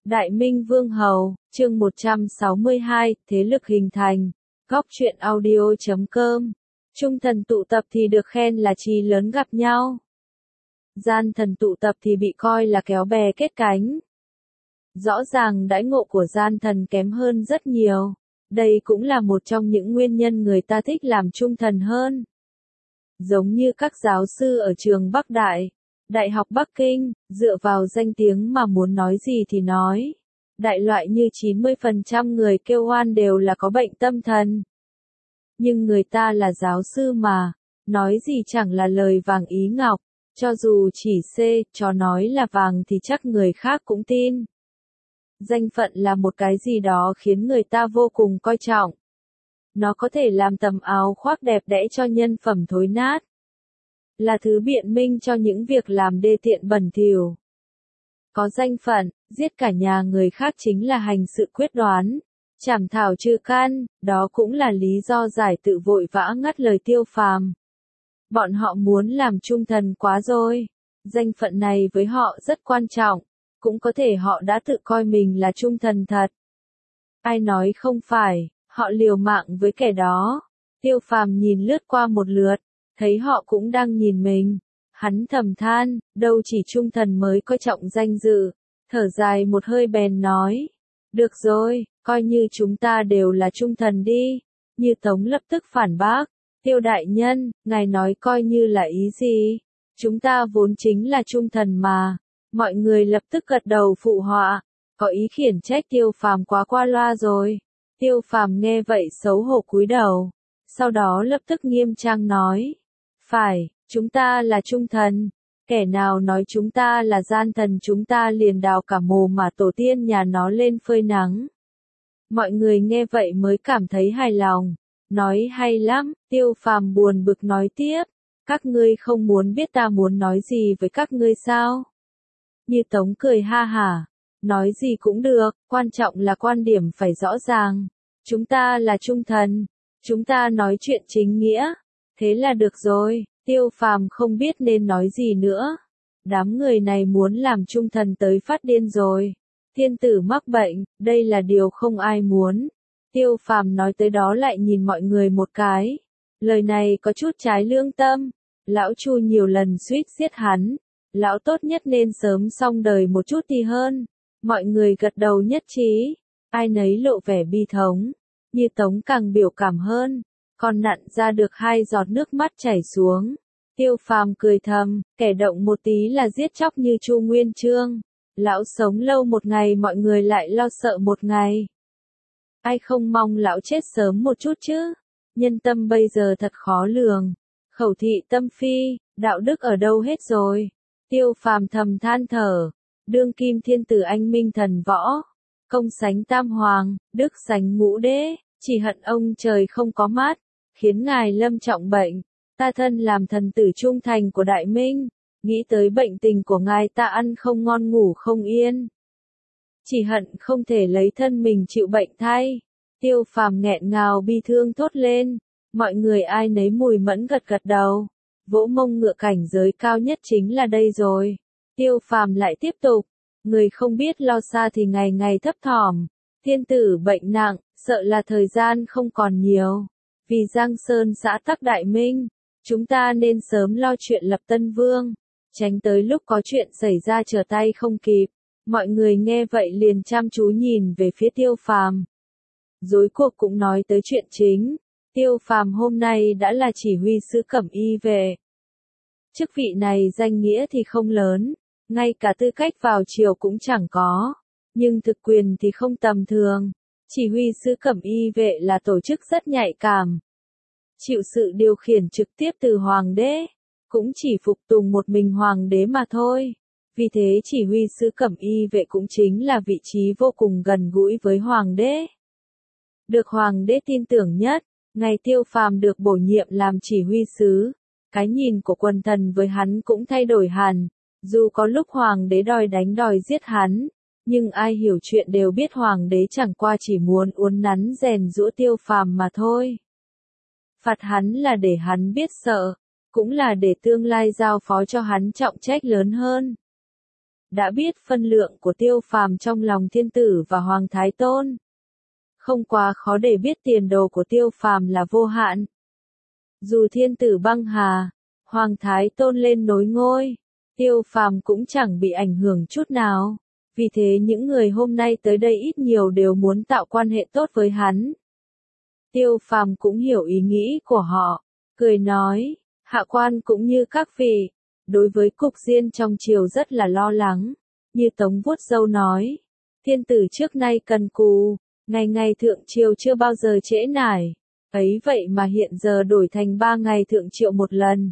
Đại Minh Vương Hầu, chương 162, thế lực hình thành. Góc truyện audio.com. Trung thần tụ tập thì được khen là chí lớn gặp nhau. Gian thần tụ tập thì bị coi là kéo bè kết cánh. Rõ ràng đãi ngộ của gian thần kém hơn rất nhiều. Đây cũng là một trong những nguyên nhân người ta thích làm trung thần hơn. Giống như các giáo sư ở trường Bắc Đại, Đại học Bắc Kinh, dựa vào danh tiếng mà muốn nói gì thì nói. Đại loại như 90% người kêu oan đều là có bệnh tâm thần. Nhưng người ta là giáo sư mà, nói gì chẳng là lời vàng ý ngọc, cho dù chỉ cho nói là vàng thì chắc người khác cũng tin. Danh phận là một cái gì đó khiến người ta vô cùng coi trọng. Nó có thể làm tầm áo khoác đẹp đẽ cho nhân phẩm thối nát. Là thứ biện minh cho những việc làm đê tiện bẩn thỉu. Có danh phận, giết cả nhà người khác chính là hành sự quyết đoán. Chảm thảo trừ căn, đó cũng là lý do Giải Tự vội vã ngắt lời Tiêu Phàm. Bọn họ muốn làm trung thần quá rồi. Danh phận này với họ rất quan trọng. Cũng có thể họ đã tự coi mình là trung thần thật. Ai nói không phải, họ liều mạng với kẻ đó. Tiêu Phàm nhìn lướt qua một lượt, thấy họ cũng đang nhìn mình. Hắn thầm than, đâu chỉ trung thần mới coi trọng danh dự. Thở dài một hơi bèn nói. Được rồi, coi như chúng ta đều là trung thần đi. Như Tống lập tức phản bác. Tiêu đại nhân, ngài nói coi như là ý gì? Chúng ta vốn chính là trung thần mà. Mọi người lập tức gật đầu phụ họa. Có ý khiển trách Tiêu Phàm quá qua loa rồi. Tiêu Phàm nghe vậy xấu hổ cúi đầu. Sau đó lập tức nghiêm trang nói. Phải, chúng ta là trung thần. Kẻ nào nói chúng ta là gian thần chúng ta liền đào cả mồ mà tổ tiên nhà nó lên phơi nắng. Mọi người nghe vậy mới cảm thấy hài lòng. Nói hay lắm, Tiêu Phàm buồn bực nói tiếp. Các ngươi không muốn biết ta muốn nói gì với các ngươi sao? Như Tống cười ha hả. Nói gì cũng được, quan trọng là quan điểm phải rõ ràng. Chúng ta là trung thần. Chúng ta nói chuyện chính nghĩa. Thế là được rồi. Tiêu Phàm không biết nên nói gì nữa. Đám người này muốn làm trung thần tới phát điên rồi. Thiên tử mắc bệnh, đây là điều không ai muốn. Tiêu Phàm nói tới đó lại nhìn mọi người một cái. Lời này có chút trái lương tâm. Lão Chu nhiều lần suýt giết hắn. Lão tốt nhất nên sớm xong đời một chút thì hơn. Mọi người gật đầu nhất trí. Ai nấy lộ vẻ bi thống. Như Tống càng biểu cảm hơn. Còn nặn ra được 2 giọt nước mắt chảy xuống. Tiêu Phàm cười thầm, kẻ động một tí là giết chóc như Chu Nguyên Chương. Lão sống lâu một ngày mọi người lại lo sợ một ngày. Ai không mong lão chết sớm một chút chứ? Nhân tâm bây giờ thật khó lường. Khẩu thị tâm phi, đạo đức ở đâu hết rồi? Tiêu Phàm thầm than thở. Đương kim thiên tử anh minh thần võ. Công sánh tam hoàng, đức sánh ngũ đế. Chỉ hận ông trời không có mắt. Khiến ngài lâm trọng bệnh. Ta thân làm thần tử trung thành của Đại Minh. Nghĩ tới bệnh tình của ngài ta ăn không ngon ngủ không yên. Chỉ hận không thể lấy thân mình chịu bệnh thay. Tiêu Phàm nghẹn ngào bi thương thốt lên. Mọi người ai nấy mùi mẫn gật gật đầu. Vỗ mông ngựa cảnh giới cao nhất chính là đây rồi. Tiêu Phàm lại tiếp tục. Người không biết lo xa thì ngày ngày thấp thỏm. Thiên tử bệnh nặng, sợ là thời gian không còn nhiều. Vì Giang Sơn xã tắc Đại Minh, chúng ta nên sớm lo chuyện lập Tân Vương. Tránh tới lúc có chuyện xảy ra trở tay không kịp. Mọi người nghe vậy liền chăm chú nhìn về phía Tiêu Phàm. Rối cuộc cũng nói tới chuyện chính. Tiêu Phàm hôm nay đã là chỉ huy sứ Cẩm Y vệ. Chức vị này danh nghĩa thì không lớn, ngay cả tư cách vào triều cũng chẳng có, nhưng thực quyền thì không tầm thường. Chỉ huy sứ Cẩm Y vệ là tổ chức rất nhạy cảm, chịu sự điều khiển trực tiếp từ hoàng đế, cũng chỉ phục tùng một mình hoàng đế mà thôi. Vì thế chỉ huy sứ Cẩm Y vệ cũng chính là vị trí vô cùng gần gũi với hoàng đế. Được hoàng đế tin tưởng nhất, ngày Tiêu Phàm được bổ nhiệm làm chỉ huy sứ, cái nhìn của quần thần với hắn cũng thay đổi hẳn. Dù có lúc hoàng đế đòi đánh đòi giết hắn, nhưng ai hiểu chuyện đều biết hoàng đế chẳng qua chỉ muốn uốn nắn rèn giũa Tiêu Phàm mà thôi. Phạt hắn là để hắn biết sợ, cũng là để tương lai giao phó cho hắn trọng trách lớn hơn. đã biết phân lượng của Tiêu Phàm trong lòng thiên tử và Hoàng Thái Tôn. Không quá khó để biết tiền đồ của Tiêu Phàm là vô hạn. Dù thiên tử băng hà, Hoàng Thái Tôn lên nối ngôi, Tiêu Phàm cũng chẳng bị ảnh hưởng chút nào. Vì thế những người hôm nay tới đây ít nhiều đều muốn tạo quan hệ tốt với hắn. Tiêu Phàm cũng hiểu ý nghĩ của họ, cười nói, hạ quan cũng như các vị, đối với cục diên trong triều rất là lo lắng, như Tống vuốt râu nói, thiên tử trước nay cần cù, ngày ngày thượng triều chưa bao giờ trễ nải, ấy vậy mà hiện giờ đổi thành 3 ngày thượng triều một lần.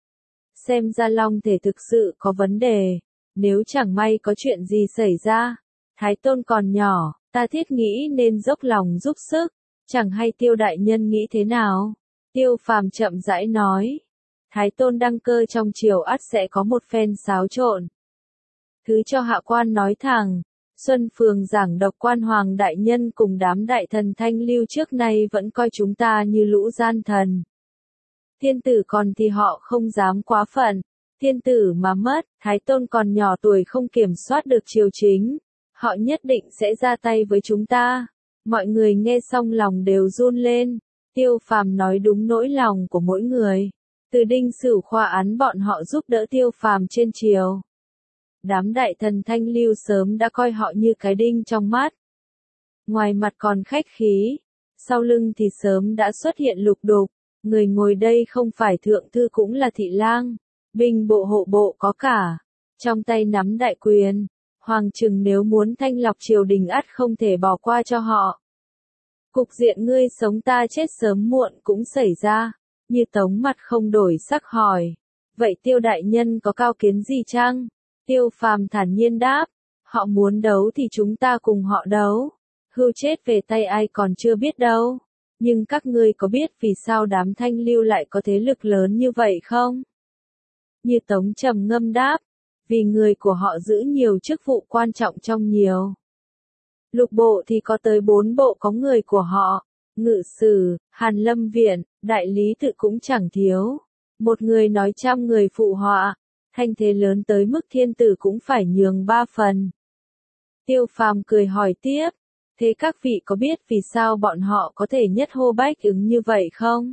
Xem ra Long thể thực sự có vấn đề, nếu chẳng may có chuyện gì xảy ra, Thái Tôn còn nhỏ, ta thiết nghĩ nên dốc lòng giúp sức, chẳng hay Tiêu đại nhân nghĩ thế nào? Tiêu Phàm chậm rãi nói, Thái Tôn đăng cơ trong triều ắt sẽ có một phen xáo trộn. Thứ cho hạ quan nói thẳng, Xuân Phường giảng độc quan Hoàng đại nhân cùng đám đại thần thanh lưu trước nay vẫn coi chúng ta như lũ gian thần. Thiên tử còn thì họ không dám quá phận, thiên tử mà mất, Thái Tôn còn nhỏ tuổi không kiểm soát được triều chính, họ nhất định sẽ ra tay với chúng ta. Mọi người nghe xong lòng đều run lên, Tiêu Phàm nói đúng nỗi lòng của mỗi người. Từ Đinh Sửu khoa án bọn họ giúp đỡ Tiêu Phàm trên triều. Đám đại thần thanh lưu sớm đã coi họ như cái đinh trong mắt. Ngoài mặt còn khách khí, sau lưng thì sớm đã xuất hiện lục đục, người ngồi đây không phải thượng thư cũng là thị lang, binh bộ hộ bộ có cả, trong tay nắm đại quyền, hoàng trừng nếu muốn thanh lọc triều đình ắt không thể bỏ qua cho họ. Cục diện ngươi sống ta chết sớm muộn cũng xảy ra, như Tống mặt không đổi sắc hỏi, vậy Tiêu đại nhân có cao kiến gì chăng? Tiêu Phàm thản nhiên đáp, họ muốn đấu thì chúng ta cùng họ đấu, hưu chết về tay ai còn chưa biết đâu, nhưng các ngươi có biết vì sao đám thanh lưu lại có thế lực lớn như vậy không? Như Tống trầm ngâm đáp, vì người của họ giữ nhiều chức vụ quan trọng trong nhiều. Lục bộ thì có tới 4 bộ có người của họ, ngự sử, Hàn Lâm Viện, đại lý tự cũng chẳng thiếu. Một người nói 100 người phụ họa, thanh thế lớn tới mức thiên tử cũng phải nhường 3 phần. Tiêu Phàm cười hỏi tiếp, thế các vị có biết vì sao bọn họ có thể nhất hô bách ứng như vậy không?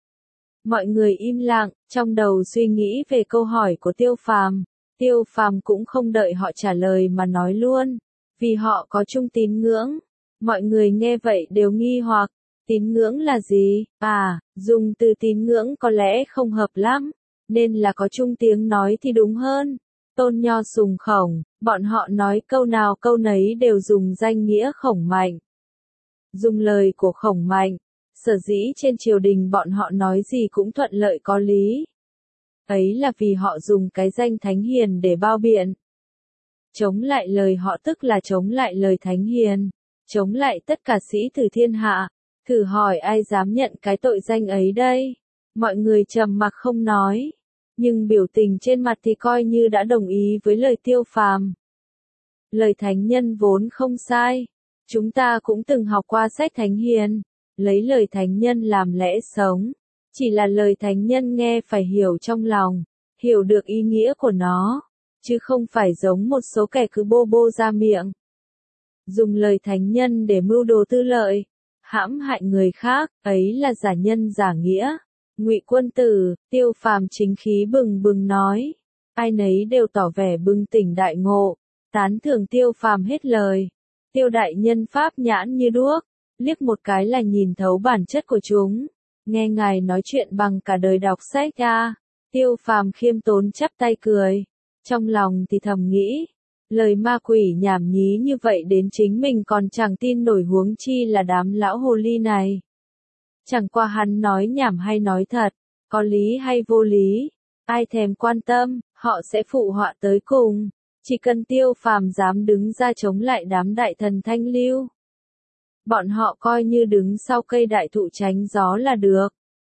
Mọi người im lặng, trong đầu suy nghĩ về câu hỏi của Tiêu Phàm. Tiêu Phàm cũng không đợi họ trả lời mà nói luôn, vì họ có chung tín ngưỡng. Mọi người nghe vậy đều nghi hoặc, tín ngưỡng là gì? À, dùng từ tín ngưỡng có lẽ không hợp lắm, nên là có chung tiếng nói thì đúng hơn. Tôn Nho sùng Khổng, bọn họ nói câu nào câu nấy đều dùng danh nghĩa Khổng Mạnh. Dùng lời của Khổng Mạnh, sở dĩ trên triều đình bọn họ nói gì cũng thuận lợi có lý. Ấy là vì họ dùng cái danh Thánh Hiền để bao biện. Chống lại lời họ tức là chống lại lời Thánh Hiền, chống lại tất cả sĩ tử thiên hạ. Thử hỏi ai dám nhận cái tội danh ấy đây? Mọi người trầm mặc không nói, nhưng biểu tình trên mặt thì coi như đã đồng ý với lời Tiêu Phàm. Lời thánh nhân vốn không sai, chúng ta cũng từng học qua sách Thánh Hiền, lấy lời thánh nhân làm lẽ sống, chỉ là lời thánh nhân nghe phải hiểu trong lòng, hiểu được ý nghĩa của nó, chứ không phải giống một số kẻ cứ bô bô ra miệng. Dùng lời thánh nhân để mưu đồ tư lợi, hãm hại người khác, ấy là giả nhân giả nghĩa. Ngụy Quân Tử, Tiêu Phàm chính khí bừng bừng nói, ai nấy đều tỏ vẻ bừng tỉnh đại ngộ, tán thưởng Tiêu Phàm hết lời. Tiêu đại nhân pháp nhãn như đuốc, liếc một cái là nhìn thấu bản chất của chúng. Nghe ngài nói chuyện bằng cả đời đọc sách a. Tiêu Phàm khiêm tốn chắp tay cười, trong lòng thì thầm nghĩ, lời ma quỷ nhảm nhí như vậy đến chính mình còn chẳng tin nổi, huống chi là đám lão hồ ly này. Chẳng qua hắn nói nhảm hay nói thật, có lý hay vô lý, ai thèm quan tâm, họ sẽ phụ họa tới cùng. Chỉ cần Tiêu Phàm dám đứng ra chống lại đám đại thần thanh lưu, bọn họ coi như đứng sau cây đại thụ tránh gió là được.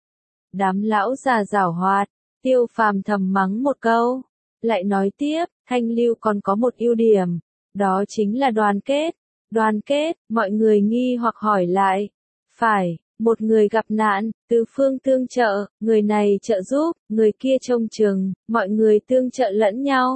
Đám lão già giảo hoạt, Tiêu Phàm thầm mắng một câu, lại nói tiếp, thanh lưu còn có một ưu điểm, đó chính là đoàn kết. Đoàn kết, mọi người nghi hoặc hỏi lại. Phải, một người gặp nạn, tứ phương tương trợ, người này trợ giúp, người kia trông chừng, mọi người tương trợ lẫn nhau.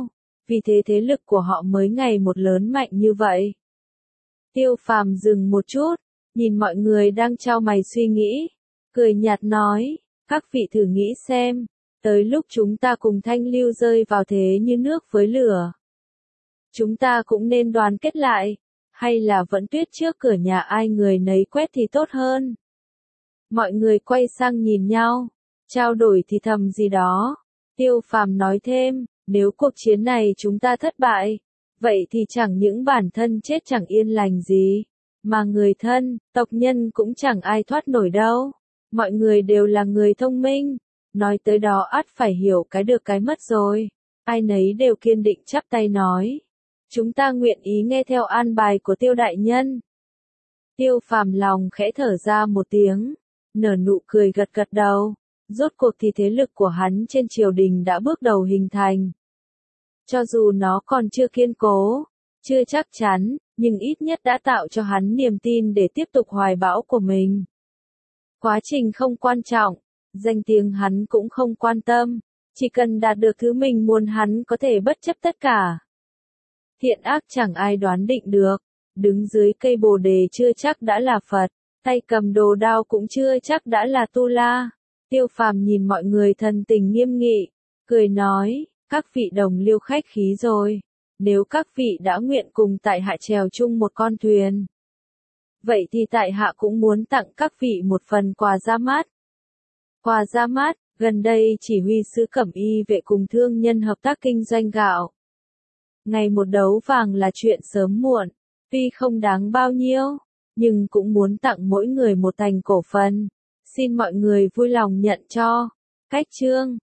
vì thế thế lực của họ mới ngày một lớn mạnh như vậy. Tiêu Phàm dừng một chút, nhìn mọi người đang chau mày suy nghĩ, cười nhạt nói, các vị thử nghĩ xem, tới lúc chúng ta cùng Thanh Lưu rơi vào thế như nước với lửa. Chúng ta cũng nên đoàn kết lại, hay là vẫn tuyết trước cửa nhà ai người nấy quét thì tốt hơn. Mọi người quay sang nhìn nhau, trao đổi thì thầm gì đó. Tiêu Phàm nói thêm, nếu cuộc chiến này chúng ta thất bại, vậy thì chẳng những bản thân chết chẳng yên lành gì, mà người thân, tộc nhân cũng chẳng ai thoát nổi đâu. Mọi người đều là người thông minh, nói tới đó ắt phải hiểu cái được cái mất rồi. Ai nấy đều kiên định chắp tay nói, chúng ta nguyện ý nghe theo an bài của Tiêu đại nhân. Tiêu Phàm lòng khẽ thở ra một tiếng, nở nụ cười gật gật đầu. Rốt cuộc thì thế lực của hắn trên triều đình đã bước đầu hình thành. Cho dù nó còn chưa kiên cố, chưa chắc chắn, nhưng ít nhất đã tạo cho hắn niềm tin để tiếp tục hoài bão của mình. Quá trình không quan trọng, danh tiếng hắn cũng không quan tâm, chỉ cần đạt được thứ mình muốn hắn có thể bất chấp tất cả. Thiện ác chẳng ai đoán định được, đứng dưới cây bồ đề chưa chắc đã là Phật, tay cầm đồ đao cũng chưa chắc đã là Tu La. Tiêu Phàm nhìn mọi người thần tình nghiêm nghị, cười nói, các vị đồng liêu khách khí rồi, nếu các vị đã nguyện cùng tại hạ chèo chung một con thuyền, vậy thì tại hạ cũng muốn tặng các vị một phần quà ra mắt. Quà ra mắt, gần đây chỉ huy sứ Cẩm Y vệ cùng thương nhân hợp tác kinh doanh gạo. Ngày một đấu vàng là chuyện sớm muộn, tuy không đáng bao nhiêu, nhưng cũng muốn tặng mỗi người một thành cổ phần. Xin mọi người vui lòng nhận cho. Cách chương